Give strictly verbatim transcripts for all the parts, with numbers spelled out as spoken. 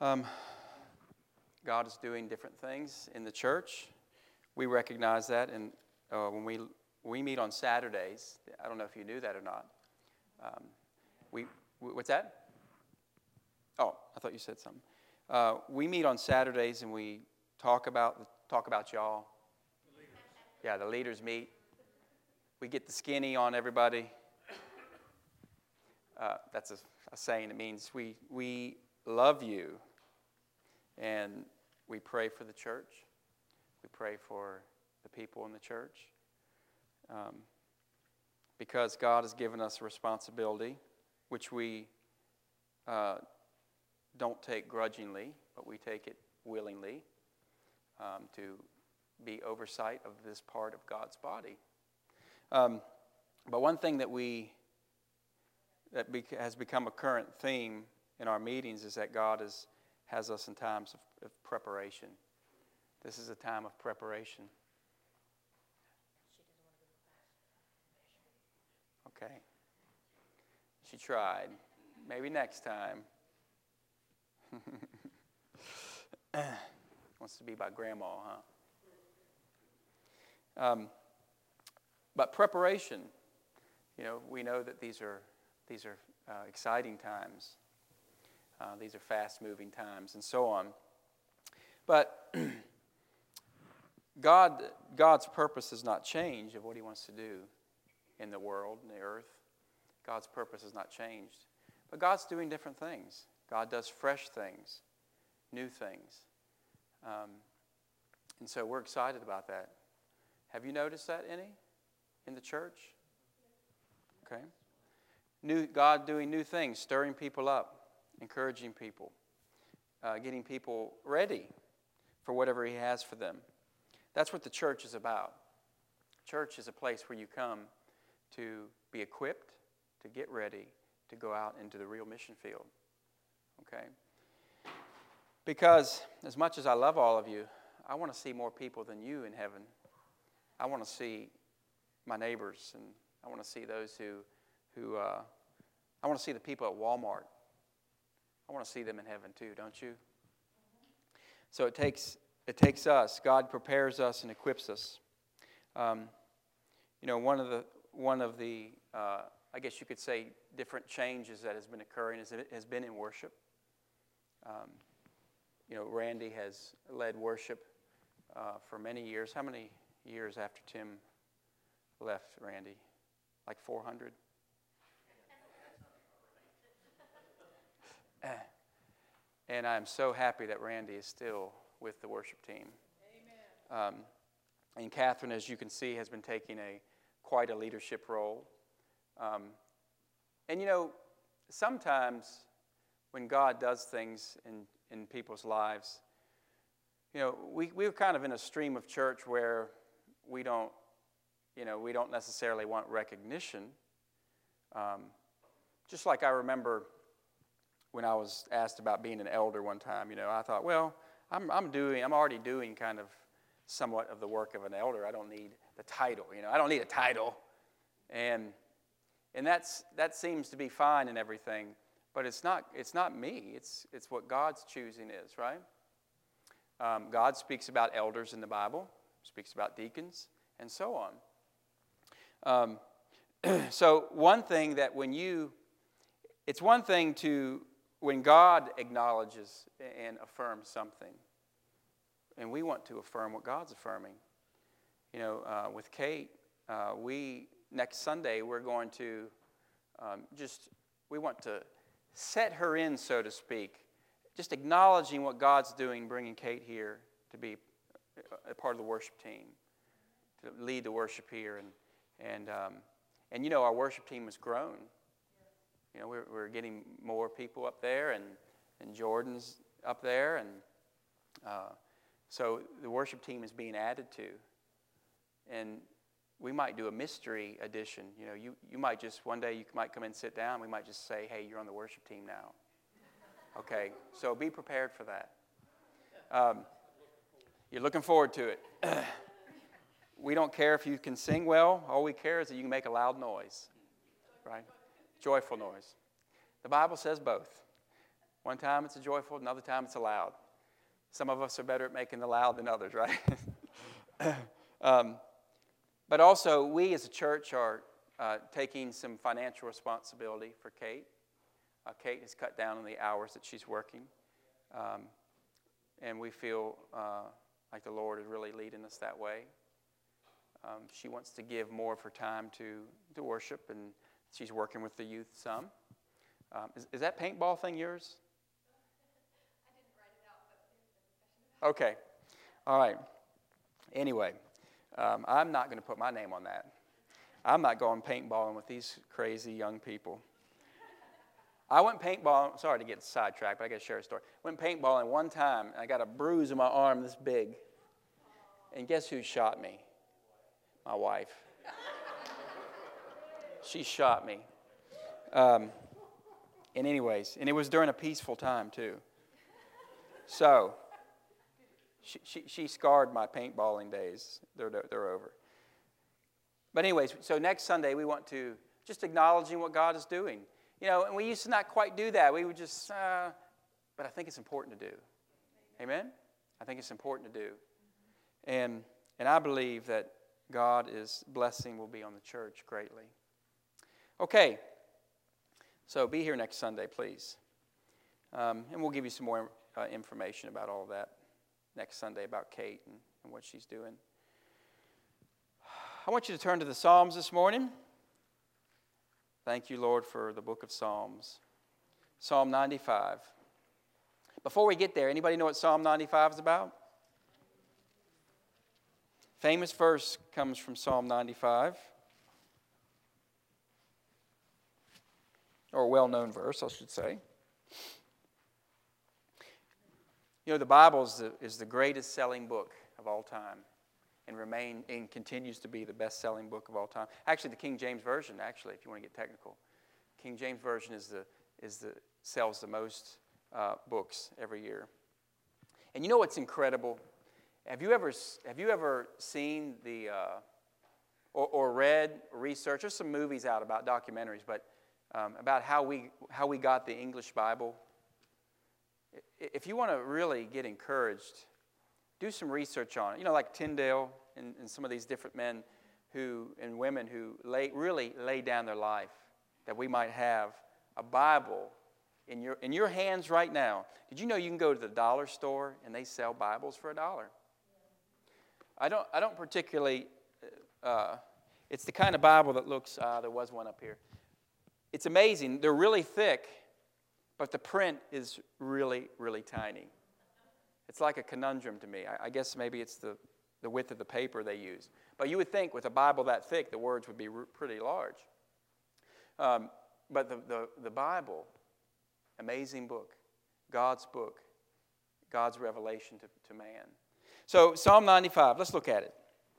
Um, God is doing different things in the church. We recognize that, and uh, when we we meet on Saturdays, I don't know if you knew that or not. Um, we what's that? Oh, I thought you said something. Uh, we meet on Saturdays and we talk about talk about y'all. The leaders. Yeah, the leaders meet. We get the skinny on everybody. Uh, that's a, a saying. It means we we love you, and we pray for the church. We pray for the people in the church, um, because God has given us a responsibility, which we uh, don't take grudgingly, but we take it willingly, um, to be oversight of this part of God's body. Um, but one thing that we that be, has become a current theme in our meetings is that God is, has us in times of, of preparation. This is a time of preparation. Okay. She tried. Maybe next time. Wants to be by grandma, huh? Um, but preparation, you know, we know that these are these are uh, exciting times. Uh, these are fast-moving times, and so on. But God, God's purpose has not changed of what He wants to do in the world, in the earth. God's purpose has not changed. But God's doing different things. God does fresh things, new things. Um, and so we're excited about that. Have you noticed that any in the church? Okay. New, God doing new things, stirring people up, encouraging people, uh, getting people ready for whatever He has for them. That's what the church is about. Church is a place where you come to be equipped, to get ready, to go out into the real mission field. Okay? Because as much as I love all of you, I want to see more people than you in heaven. I want to see my neighbors, and I want to see those who, who uh, I want to see the people at Walmart. I want to see them in heaven too, don't you? So it takes it takes us. God prepares us and equips us. Um, you know, one of the one of the uh, I guess you could say different changes that has been occurring is it has been in worship. Um, you know, Randy has led worship uh, for many years. How many years after Tim left, Randy? Like four hundred? And I'm so happy that Randy is still with the worship team. Amen. Um, and Catherine, as you can see, has been taking a quite a leadership role. Um, and you know, sometimes when God does things in, in people's lives, you know, we, we're kind of in a stream of church where we don't, you know, we don't necessarily want recognition. Um, just like I remember when I was asked about being an elder one time, you know, I thought, well, I'm, I'm doing, I'm already doing kind of somewhat of the work of an elder. I don't need the title, you know, I don't need a title. And and that's that seems to be fine and everything, but it's not it's not me. It's it's what God's choosing is, right? Um, God speaks about elders in the Bible, speaks about deacons, and so on. Um, so one thing that when you, it's one thing to, when God acknowledges and affirms something, and we want to affirm what God's affirming. You know, uh, with Kate, uh, we, next Sunday, we're going to um, just, we want to set her in, so to speak, just acknowledging what God's doing, bringing Kate here to be a part of the worship team, to lead the worship here. And, and, um, and you know, our worship team has grown. You know, we're, we're getting more people up there, and, and Jordan's up there, and uh, so the worship team is being added to. And we might do a mystery edition. You know, you, you might just, one day you might come and sit down, we might just say, hey, you're on the worship team now. Okay, so be prepared for that. Um, you're looking forward to it. We don't care if you can sing well. All we care is that you can make a loud noise, right? Joyful noise. The Bible says both. One time it's a joyful, another time it's a loud. Some of us are better at making the loud than others, right? um, but also, we as a church are uh, taking some financial responsibility for Kate. Uh, Kate has cut down on the hours that she's working. Um, and we feel uh, like the Lord is really leading us that way. Um, she wants to give more of her time to, to worship, and she's working with the youth some. Um, is, is that paintball thing yours? I didn't write it out, but Okay. All right. Anyway, um, I'm not going to put my name on that. I'm not going paintballing with these crazy young people. I went paintballing. Sorry to get sidetracked, but I got to share a story. Went paintballing one time, and I got a bruise in my arm this big. And guess who shot me? My wife. She shot me. Um, and anyways, and it was during a peaceful time too. So, she, she, she scarred my paintballing days. They're, they're over. But anyways, so next Sunday we want to just acknowledging what God is doing. You know, and we used to not quite do that. We would just, uh, but I think it's important to do. Amen? I think it's important to do. And, and I believe that God is blessing will be on the church greatly. Okay, so be here next Sunday, please. Um, and we'll give you some more uh, information about all of that next Sunday about Kate and, and what she's doing. I want you to turn to the Psalms this morning. Thank you, Lord, for the book of Psalms. Psalm ninety-five. Before we get there, anybody know what Psalm ninety-five is about? Famous verse comes from Psalm ninety-five. Or a well-known verse, I should say. You know, the Bible is the, is the greatest selling book of all time. And remain and continues to be the best-selling book of all time. Actually, the King James Version, actually, if you want to get technical, King James Version is the is the sells the most uh, books every year. And you know what's incredible? Have you ever have you ever seen the uh, or, or read or researched? There's some movies out about documentaries, but um, about how we how we got the English Bible. If you want to really get encouraged, do some research on it. You know, like Tyndale and, and some of these different men who and women who lay, really lay down their life that we might have a Bible in your in your hands right now. Did you know you can go to the dollar store and they sell Bibles for a dollar? I don't I don't particularly. Uh, it's the kind of Bible that looks. Uh, there was one up here. It's amazing. They're really thick, but the print is really really tiny. It's like a conundrum to me. I, I guess maybe it's the, the width of the paper they use. But you would think with a Bible that thick, the words would be r- pretty large. Um, but the, the, the Bible, amazing book, God's book, God's revelation to, to man. So Psalm ninety-five, let's look at it.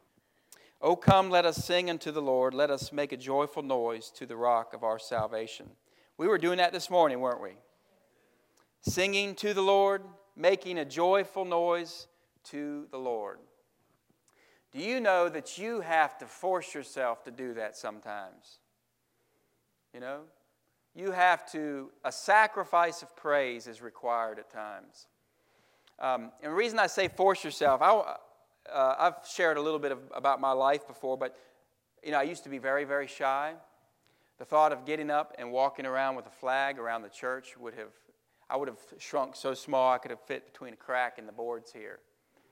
O come, let us sing unto the Lord. Let us make a joyful noise to the rock of our salvation. We were doing that this morning, weren't we? Singing to the Lord, making a joyful noise to the Lord. Do you know that you have to force yourself to do that sometimes? You know? You have to, a sacrifice of praise is required at times. Um, and the reason I say force yourself, I, uh, I've shared a little bit of, about my life before, but you know, I used to be very, very shy. The thought of getting up and walking around with a flag around the church would have I would have shrunk so small I could have fit between a crack in the boards here.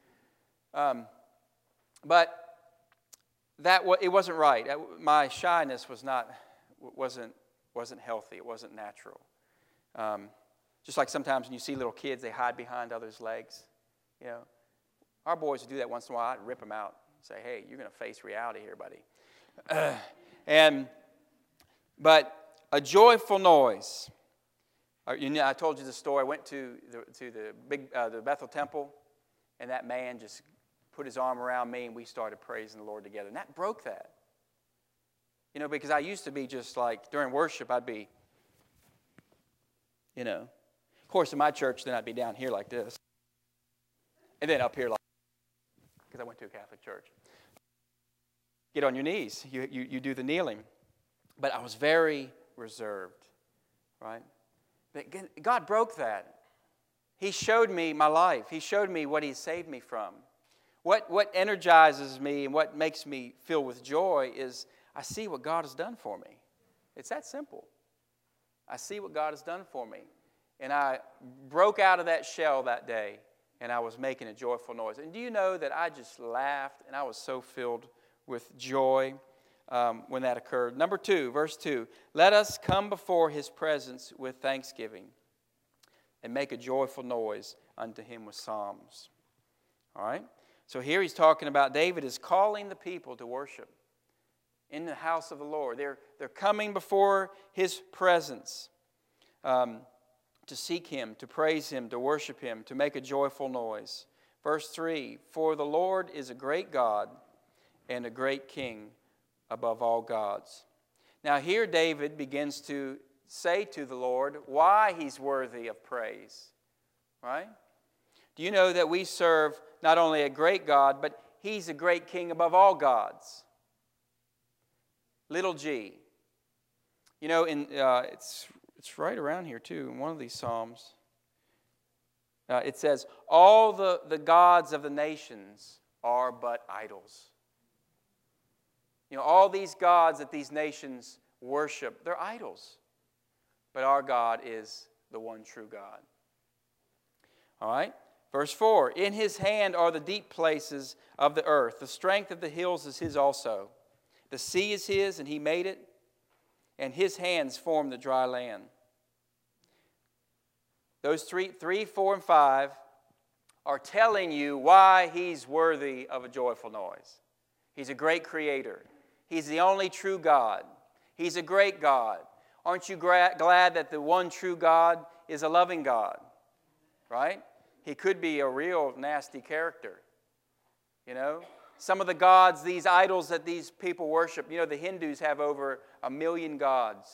Um, but that it wasn't right. My shyness was not wasn't wasn't healthy. It wasn't natural. Um, just like sometimes when you see little kids, they hide behind others' legs. You know, our boys would do that once in a while. I'd rip them out and say, "Hey, you're going to face reality here, buddy." Uh, and but a joyful noise. You know, I told you the story. I went to the, to the big uh, the Bethel Temple, and that man just put his arm around me, and we started praising the Lord together. And that broke that. You know, because I used to be just like, during worship, I'd be, you know. Of course, in my church, then I'd be down here like this. And then up here like because I went to a Catholic church. Get on your knees. You, you, you do the kneeling. But I was very reserved, right? God broke that. He showed me my life. He showed me what He saved me from. What, what energizes me and what makes me feel with joy is I see what God has done for me. It's that simple. I see what God has done for me. And I broke out of that shell that day, and I was making a joyful noise. And do you know that I just laughed, and I was so filled with joy um, when that occurred. Number two, verse two, let us come before His presence with thanksgiving and make a joyful noise unto Him with psalms. All right? So here he's talking about David is calling the people to worship in the house of the Lord. They're, they're coming before His presence um, to seek Him, to praise Him, to worship Him, to make a joyful noise. Verse three, for the Lord is a great God and a great King above all gods. Now here David begins to say to the Lord why He's worthy of praise. Right? Do you know that we serve not only a great God, but He's a great King above all gods? Little g. You know, in uh, it's it's right around here too, in one of these Psalms. Uh, it says, all the, the gods of the nations are but idols. You know, all these gods that these nations worship, they're idols. But our God is the one true God. All right? Verse four, in His hand are the deep places of the earth. The strength of the hills is His also. The sea is His, and He made it, and His hands formed the dry land. Those three, three, four, and five are telling you why He's worthy of a joyful noise. He's a great creator. He's the only true God. He's a great God. Aren't you gra- glad that the one true God is a loving God? Right? He could be a real nasty character. You know? Some of the gods, these idols that these people worship, you know, the Hindus have over a million gods.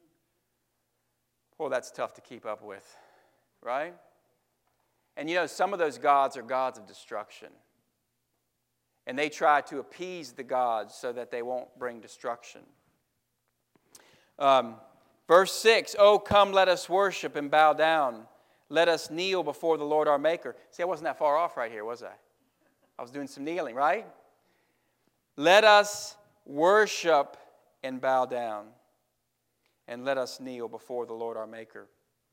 Well, that's tough to keep up with. Right? And you know, some of those gods are gods of destruction. And they try to appease the gods so that they won't bring destruction. Um, verse six, oh, come, let us worship and bow down. Let us kneel before the Lord our Maker. See, I wasn't that far off right here, was I? I was doing some kneeling, right? Let us worship and bow down. And let us kneel before the Lord our Maker.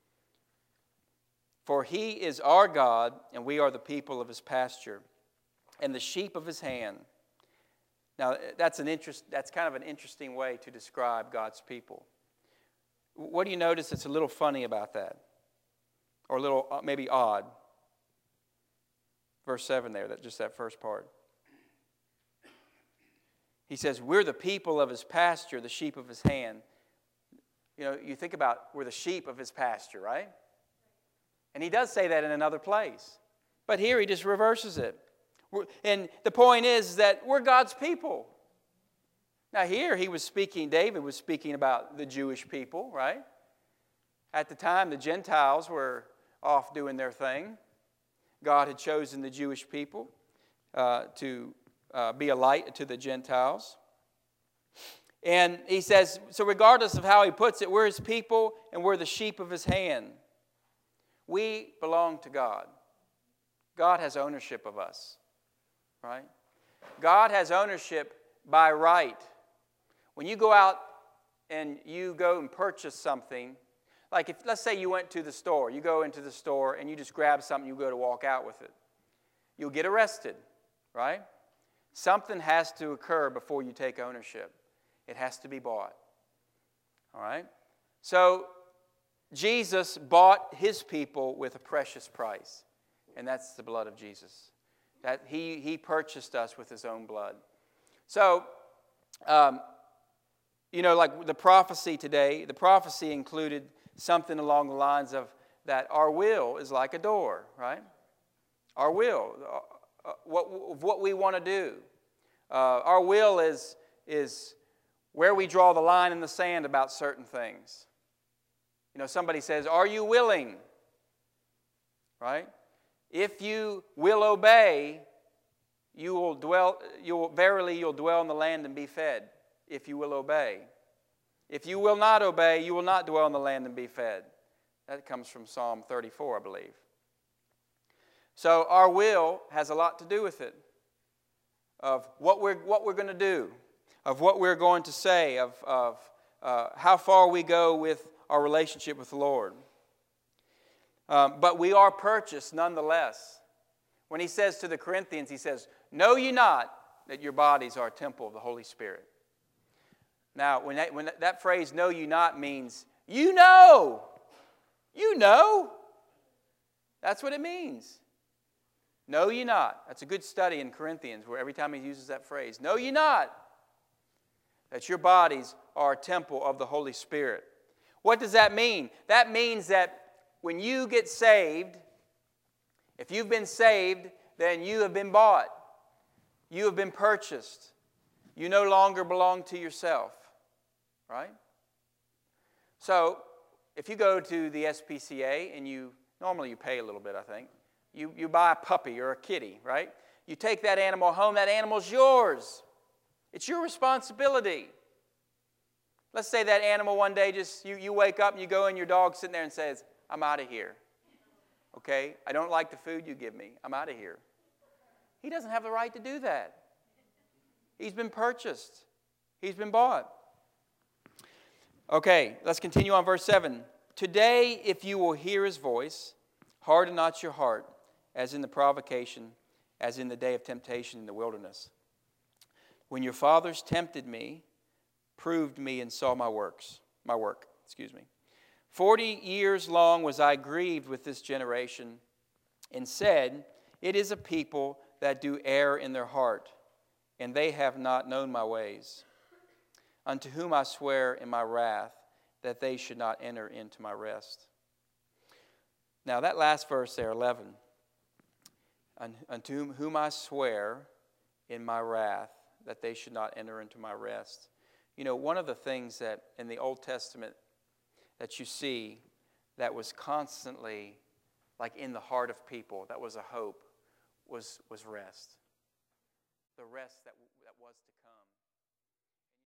For He is our God, and we are the people of His pasture, and the sheep of His hand. Now, that's an interest. That's kind of an interesting way to describe God's people. What do you notice that's a little funny about that? Or a little, uh, maybe odd? Verse seven there, that just that first part. He says, we're the people of His pasture, the sheep of His hand. You know, you think about, we're the sheep of His pasture, right? And He does say that in another place. But here He just reverses it. And the point is that we're God's people. Now here He was speaking, David was speaking about the Jewish people, right? At the time, the Gentiles were off doing their thing. God had chosen the Jewish people uh, to uh, be a light to the Gentiles. And He says, so regardless of how He puts it, we're His people and we're the sheep of His hand. We belong to God. God has ownership of us, right? God has ownership by right. When you go out and you go and purchase something, like if, let's say you went to the store, you go into the store and you just grab something, you go to walk out with it. You'll get arrested, right? Something has to occur before you take ownership. It has to be bought, all right? So Jesus bought His people with a precious price, and that's the blood of Jesus. That He, he purchased us with His own blood. So, um, you know, like the prophecy today, the prophecy included something along the lines of that our will is like a door, right? Our will, uh, what, what we want to do. Uh, our will is, is where we draw the line in the sand about certain things. You know, somebody says, are you willing? Right? If you will obey, you will dwell, you will, verily you'll dwell in the land and be fed, if you will obey. If you will not obey, you will not dwell in the land and be fed. That comes from Psalm thirty-four, I believe. So our will has a lot to do with it, of what we're, what we're going to do, of what we're going to say, of, of uh, how far we go with our relationship with the Lord. Um, but we are purchased nonetheless. When he says to the Corinthians, he says, "Know ye not that your bodies are a temple of the Holy Spirit?" Now, when that, when that, that phrase, "know you not," means, you know. You know. That's what it means. Know ye not. That's a good study in Corinthians, where every time he uses that phrase, know ye not that your bodies are a temple of the Holy Spirit. What does that mean? That means that when you get saved, if you've been saved, then you have been bought. You have been purchased. You no longer belong to yourself. Right? So, if you go to the S P C A and you, normally you pay a little bit, I think. You, you buy a puppy or a kitty, right? You take that animal home, that animal's yours. It's your responsibility. Let's say that animal one day just, you, you wake up and you go and your dog's sitting there and says, "I'm out of here. Okay? I don't like the food you give me. I'm out of here." He doesn't have the right to do that. He's been purchased. He's been bought. Okay, let's continue on verse seven. "Today, if you will hear his voice, harden not your heart, as in the provocation, as in the day of temptation in the wilderness. When your fathers tempted me, proved me, and saw my works, my work, excuse me. Forty years long was I grieved with this generation, and said, It is a people that do err in their heart, and they have not known my ways. Unto whom I swear in my wrath, that they should not enter into my rest." Now that last verse there, eleven. "Unto whom I swear in my wrath, that they should not enter into my rest." You know, one of the things that in the Old Testament that you see that was constantly like in the heart of people, that was a hope, was, was rest. The rest that, that was to come.